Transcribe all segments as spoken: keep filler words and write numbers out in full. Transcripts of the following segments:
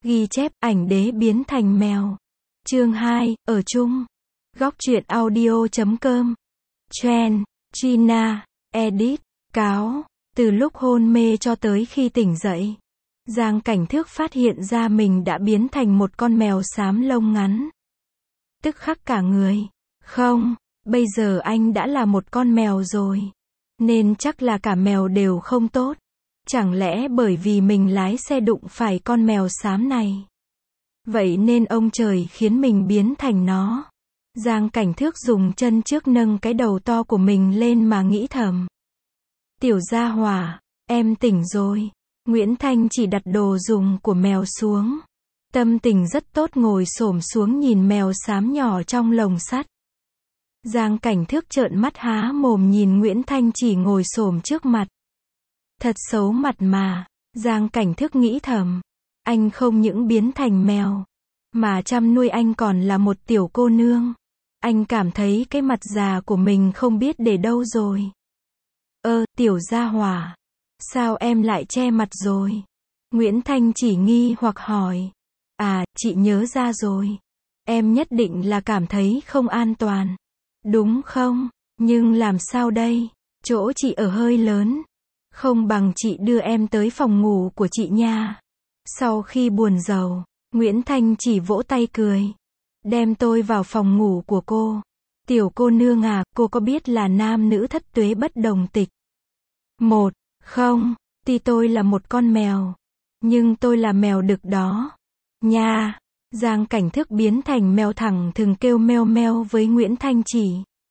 Ghi chép, ảnh đế biến thành mèo. Chương hai, ở chung. Góc truyện audio chấm com. Trend, Gina, edit, cáo. Từ lúc hôn mê cho tới khi tỉnh dậy, Giang Cảnh Thước phát hiện ra mình đã biến thành một con mèo xám lông ngắn. Tức khắc cả người. Không, bây giờ anh đã là một con mèo rồi. Nên chắc là cả mèo đều không tốt. Chẳng lẽ bởi vì mình lái xe đụng phải con mèo xám này? Vậy nên ông trời khiến mình biến thành nó. Giang Cảnh Thước dùng chân trước nâng cái đầu to của mình lên mà nghĩ thầm. Tiểu gia hỏa, em tỉnh rồi. Nguyễn Thanh chỉ đặt đồ dùng của mèo xuống. Tâm tình rất tốt ngồi xổm xuống nhìn mèo xám nhỏ trong lồng sắt. Giang Cảnh Thước trợn mắt há mồm nhìn Nguyễn Thanh chỉ ngồi xổm trước mặt. Thật xấu mặt mà, Giang Cảnh Thước nghĩ thầm. Anh không những biến thành mèo, mà chăm nuôi anh còn là một tiểu cô nương. Anh cảm thấy cái mặt già của mình không biết để đâu rồi. Ơ, tiểu gia hỏa, sao em lại che mặt rồi? Nguyễn Thanh chỉ nghi hoặc hỏi. À, chị nhớ ra rồi. Em nhất định là cảm thấy không an toàn. Đúng không? Nhưng làm sao đây? Chỗ chị ở hơi lớn. Không bằng chị đưa em tới phòng ngủ của chị nha. Sau khi buồn rầu, Nguyễn Thanh chỉ vỗ tay cười. Đem tôi vào phòng ngủ của cô. Tiểu cô nương à, cô có biết là nam nữ thất tuế bất đồng tịch? Một, không, tuy tôi là một con mèo, nhưng tôi là mèo đực đó. Nha, Giang Cảnh Thước biến thành mèo thẳng thừng kêu meo meo với Nguyễn Thanh chỉ.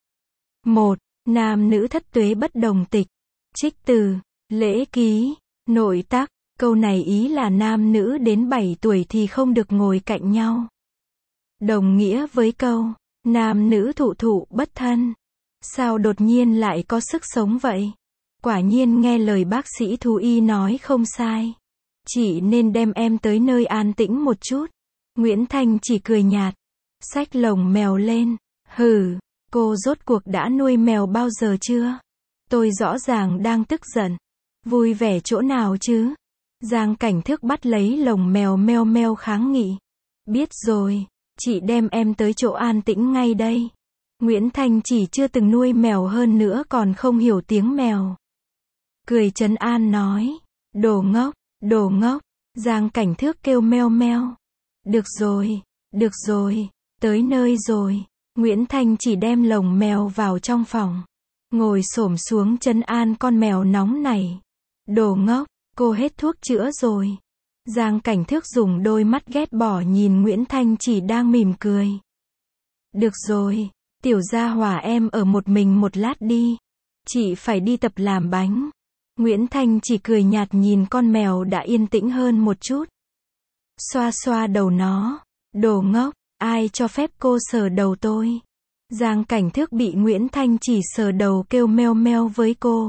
Một, nam nữ thất tuế bất đồng tịch. Trích từ, lễ ký, nội tác, câu này ý là nam nữ đến bảy tuổi thì không được ngồi cạnh nhau. Đồng nghĩa với câu, nam nữ thụ thụ bất thân. Sao đột nhiên lại có sức sống vậy? Quả nhiên nghe lời bác sĩ thú y nói không sai. Chị nên đem em tới nơi an tĩnh một chút. Nguyễn Thanh chỉ cười nhạt. Xách lồng mèo lên. Hừ, cô rốt cuộc đã nuôi mèo bao giờ chưa? Tôi rõ ràng đang tức giận. Vui vẻ chỗ nào chứ? Giang Cảnh Thước bắt lấy lồng mèo meo meo kháng nghị. Biết rồi, chị đem em tới chỗ an tĩnh ngay đây. Nguyễn Thanh chỉ chưa từng nuôi mèo hơn nữa còn không hiểu tiếng mèo. Cười trấn an nói. Đồ ngốc, đồ ngốc. Giang Cảnh Thước kêu meo meo. Được rồi, được rồi, tới nơi rồi. Nguyễn Thanh chỉ đem lồng mèo vào trong phòng. Ngồi xổm xuống trấn an con mèo nóng này. Đồ ngốc, cô hết thuốc chữa rồi. Giang Cảnh Thước dùng đôi mắt ghét bỏ nhìn Nguyễn Thanh chỉ đang mỉm cười. Được rồi, tiểu gia hỏa em ở một mình một lát đi. Chị phải đi tập làm bánh. Nguyễn Thanh chỉ cười nhạt nhìn con mèo đã yên tĩnh hơn một chút. Xoa xoa đầu nó. Đồ ngốc, ai cho phép cô sờ đầu tôi? Giang Cảnh Thước bị Nguyễn Thanh chỉ sờ đầu kêu meo meo với cô.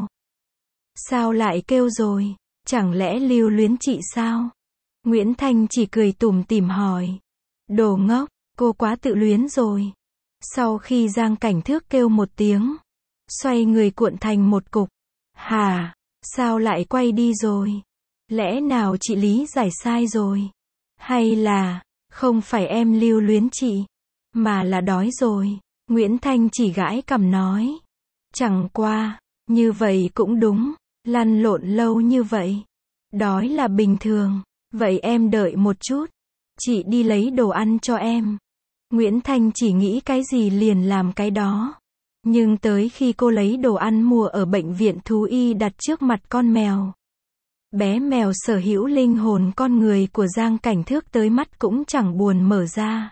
Sao lại kêu rồi? Chẳng lẽ lưu luyến chị sao? Nguyễn Thanh chỉ cười tủm tỉm hỏi. Đồ ngốc, cô quá tự luyến rồi. Sau khi Giang Cảnh Thước kêu một tiếng, xoay người cuộn thành một cục. Hà, sao lại quay đi rồi? Lẽ nào chị lý giải sai rồi? Hay là, không phải em lưu luyến chị, mà là đói rồi? Nguyễn Thanh chỉ gãi cằm nói. Chẳng qua, như vậy cũng đúng, lăn lộn lâu như vậy. Đói là bình thường, vậy em đợi một chút. Chị đi lấy đồ ăn cho em. Nguyễn Thanh chỉ nghĩ cái gì liền làm cái đó. Nhưng tới khi cô lấy đồ ăn mua ở bệnh viện thú y đặt trước mặt con mèo. Bé mèo sở hữu linh hồn con người của Giang Cảnh Thước tới mắt cũng chẳng buồn mở ra.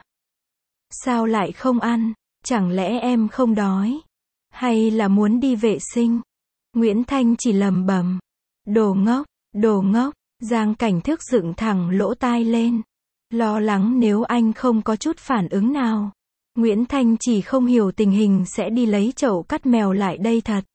Sao lại không ăn? Chẳng lẽ em không đói? Hay là muốn đi vệ sinh? Nguyễn Thanh chỉ lẩm bẩm. Đồ ngốc, đồ ngốc. Giang Cảnh Thước dựng thẳng lỗ tai lên. Lo lắng nếu anh không có chút phản ứng nào. Nguyễn Thanh chỉ không hiểu tình hình sẽ đi lấy chậu cắt mèo lại đây thật.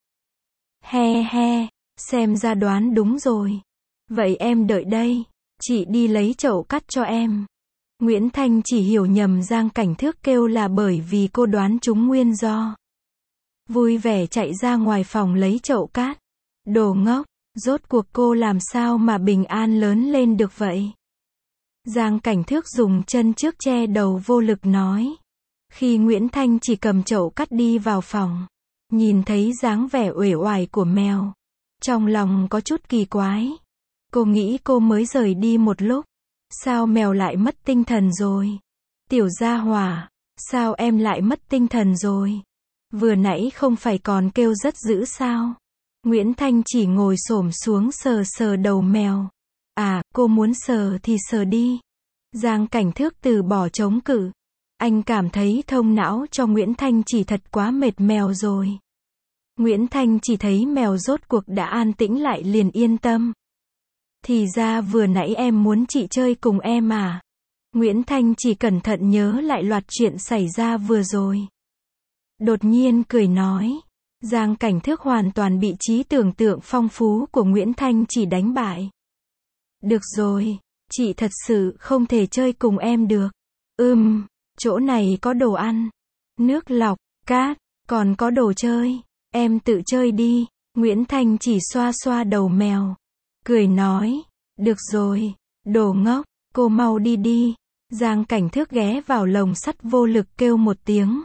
He he, xem ra đoán đúng rồi. Vậy em đợi đây, chị đi lấy chậu cắt cho em. Nguyễn Thanh chỉ hiểu nhầm Giang Cảnh Thước kêu là bởi vì cô đoán trúng nguyên do. Vui vẻ chạy ra ngoài phòng lấy chậu cát. Đồ ngốc, rốt cuộc cô làm sao mà bình an lớn lên được vậy? Giang Cảnh Thước dùng chân trước che đầu vô lực nói. Khi Nguyễn Thanh chỉ cầm chậu cắt đi vào phòng, nhìn thấy dáng vẻ uể oải của mèo, trong lòng có chút kỳ quái. Cô nghĩ cô mới rời đi một lúc, sao mèo lại mất tinh thần rồi? Tiểu gia hỏa, sao em lại mất tinh thần rồi? Vừa nãy không phải còn kêu rất dữ sao? Nguyễn Thanh chỉ ngồi xổm xuống sờ sờ đầu mèo. À, cô muốn sờ thì sờ đi. Giang Cảnh Thước từ bỏ chống cự. Anh cảm thấy thông não cho Nguyễn Thanh chỉ thật quá mệt mèo rồi. Nguyễn Thanh chỉ thấy mèo rốt cuộc đã an tĩnh lại liền yên tâm. Thì ra vừa nãy em muốn chị chơi cùng em à? Nguyễn Thanh chỉ cẩn thận nhớ lại loạt chuyện xảy ra vừa rồi. Đột nhiên cười nói. Giang Cảnh Thước hoàn toàn bị trí tưởng tượng phong phú của Nguyễn Thanh chỉ đánh bại. Được rồi, chị thật sự không thể chơi cùng em được. Ừm, chỗ này có đồ ăn, nước lọc, cát, còn có đồ chơi. Em tự chơi đi. Nguyễn Thanh chỉ xoa xoa đầu mèo. Cười nói. Được rồi, đồ ngốc, cô mau đi đi. Giang Cảnh Thước ghé vào lồng sắt vô lực kêu một tiếng.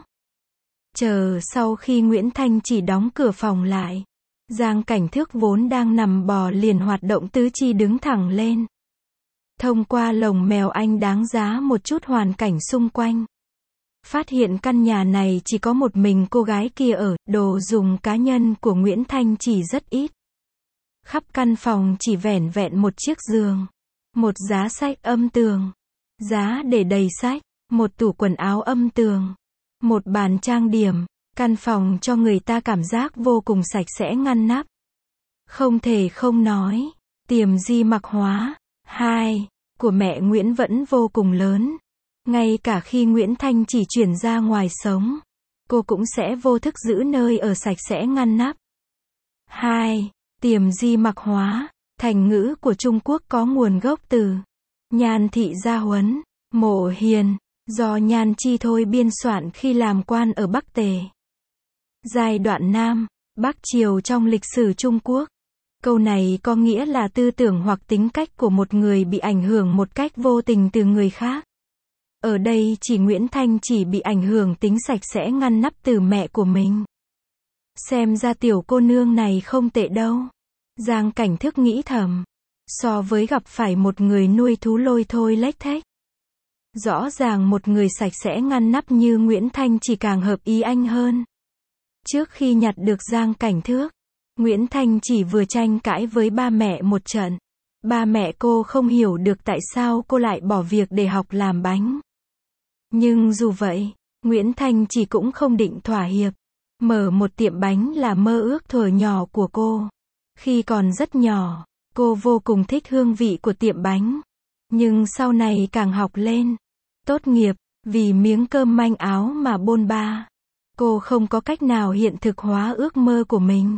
Chờ sau khi Nguyễn Thanh chỉ đóng cửa phòng lại, Giang Cảnh Thước vốn đang nằm bò liền hoạt động tứ chi đứng thẳng lên. Thông qua lồng mèo anh đáng giá một chút hoàn cảnh xung quanh. Phát hiện căn nhà này chỉ có một mình cô gái kia ở, đồ dùng cá nhân của Nguyễn Thanh chỉ rất ít. Khắp căn phòng chỉ vẻn vẹn một chiếc giường, một giá sách âm tường, giá để đầy sách, một tủ quần áo âm tường, một bàn trang điểm. Căn phòng cho người ta cảm giác vô cùng sạch sẽ ngăn nắp. Không thể không nói, tiềm di mặc hóa hai của mẹ Nguyễn vẫn vô cùng lớn. Ngay cả khi Nguyễn Thanh chỉ chuyển ra ngoài sống, cô cũng sẽ vô thức giữ nơi ở sạch sẽ ngăn nắp. hai. Tiềm di mặc hóa, thành ngữ của Trung Quốc có nguồn gốc từ Nhan Thị Gia Huấn, Mộ Hiền, do Nhan Chi Thôi biên soạn khi làm quan ở Bắc Tề. Giai đoạn Nam, Bắc Triều trong lịch sử Trung Quốc. Câu này có nghĩa là tư tưởng hoặc tính cách của một người bị ảnh hưởng một cách vô tình từ người khác. Ở đây chỉ Nguyễn Thanh chỉ bị ảnh hưởng tính sạch sẽ ngăn nắp từ mẹ của mình. Xem ra tiểu cô nương này không tệ đâu. Giang Cảnh Thước nghĩ thầm. So với gặp phải một người nuôi thú lôi thôi lếch thếch, rõ ràng một người sạch sẽ ngăn nắp như Nguyễn Thanh chỉ càng hợp ý anh hơn. Trước khi nhặt được Giang Cảnh Thước, Nguyễn Thanh chỉ vừa tranh cãi với ba mẹ một trận. Ba mẹ cô không hiểu được tại sao cô lại bỏ việc để học làm bánh. Nhưng dù vậy, Nguyễn Thanh chỉ cũng không định thỏa hiệp. Mở một tiệm bánh là mơ ước thuở nhỏ của cô. Khi còn rất nhỏ, cô vô cùng thích hương vị của tiệm bánh. Nhưng sau này càng học lên, tốt nghiệp, vì miếng cơm manh áo mà bôn ba, cô không có cách nào hiện thực hóa ước mơ của mình.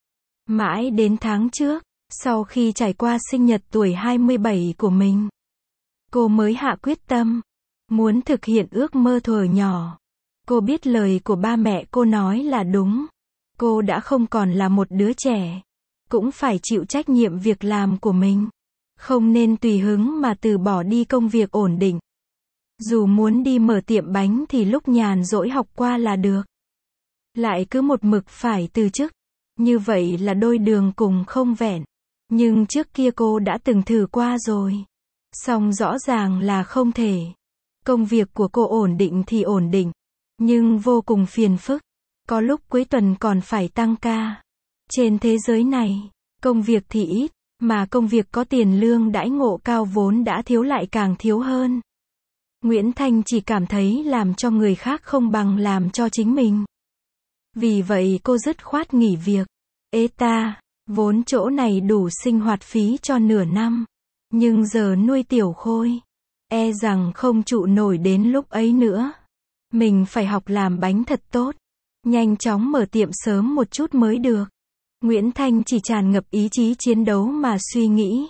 Mãi đến tháng trước, sau khi trải qua sinh nhật tuổi hai mươi bảy của mình, cô mới hạ quyết tâm, muốn thực hiện ước mơ thuở nhỏ. Cô biết lời của ba mẹ cô nói là đúng. Cô đã không còn là một đứa trẻ, cũng phải chịu trách nhiệm việc làm của mình. Không nên tùy hứng mà từ bỏ đi công việc ổn định. Dù muốn đi mở tiệm bánh thì lúc nhàn rỗi học qua là được. Lại cứ một mực phải từ chức. Như vậy là đôi đường cùng không vẹn. Nhưng trước kia cô đã từng thử qua rồi. Song rõ ràng là không thể. Công việc của cô ổn định thì ổn định, nhưng vô cùng phiền phức. Có lúc cuối tuần còn phải tăng ca. Trên thế giới này, công việc thì ít, mà công việc có tiền lương đãi ngộ cao vốn đã thiếu lại càng thiếu hơn. Nguyễn Thanh chỉ cảm thấy làm cho người khác không bằng làm cho chính mình. Vì vậy cô dứt khoát nghỉ việc. Ê ta, vốn chỗ này đủ sinh hoạt phí cho nửa năm. Nhưng giờ nuôi tiểu Khôi, e rằng không trụ nổi đến lúc ấy nữa. Mình phải học làm bánh thật tốt. Nhanh chóng mở tiệm sớm một chút mới được. Nguyễn Thanh chỉ tràn ngập ý chí chiến đấu mà suy nghĩ.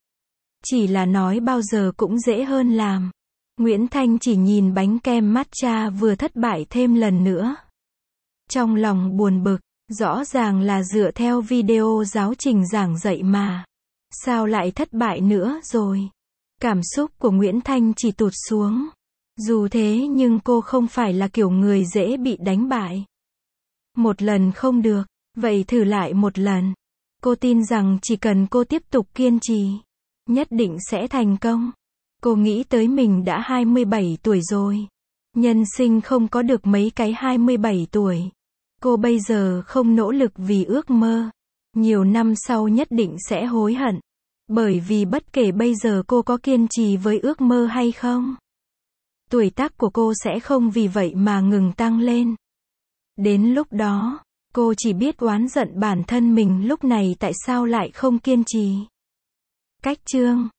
Chỉ là nói bao giờ cũng dễ hơn làm. Nguyễn Thanh chỉ nhìn bánh kem matcha vừa thất bại thêm lần nữa. Trong lòng buồn bực, rõ ràng là dựa theo video giáo trình giảng dạy mà. Sao lại thất bại nữa rồi? Cảm xúc của Nguyễn Thanh chỉ tụt xuống. Dù thế nhưng cô không phải là kiểu người dễ bị đánh bại. Một lần không được, vậy thử lại một lần. Cô tin rằng chỉ cần cô tiếp tục kiên trì, nhất định sẽ thành công. Cô nghĩ tới mình đã hai mươi bảy tuổi rồi. Nhân sinh không có được mấy cái hai mươi bảy tuổi. Cô bây giờ không nỗ lực vì ước mơ, nhiều năm sau nhất định sẽ hối hận. Bởi vì bất kể bây giờ cô có kiên trì với ước mơ hay không, tuổi tác của cô sẽ không vì vậy mà ngừng tăng lên. Đến lúc đó, cô chỉ biết oán giận bản thân mình lúc này tại sao lại không kiên trì. Cách chương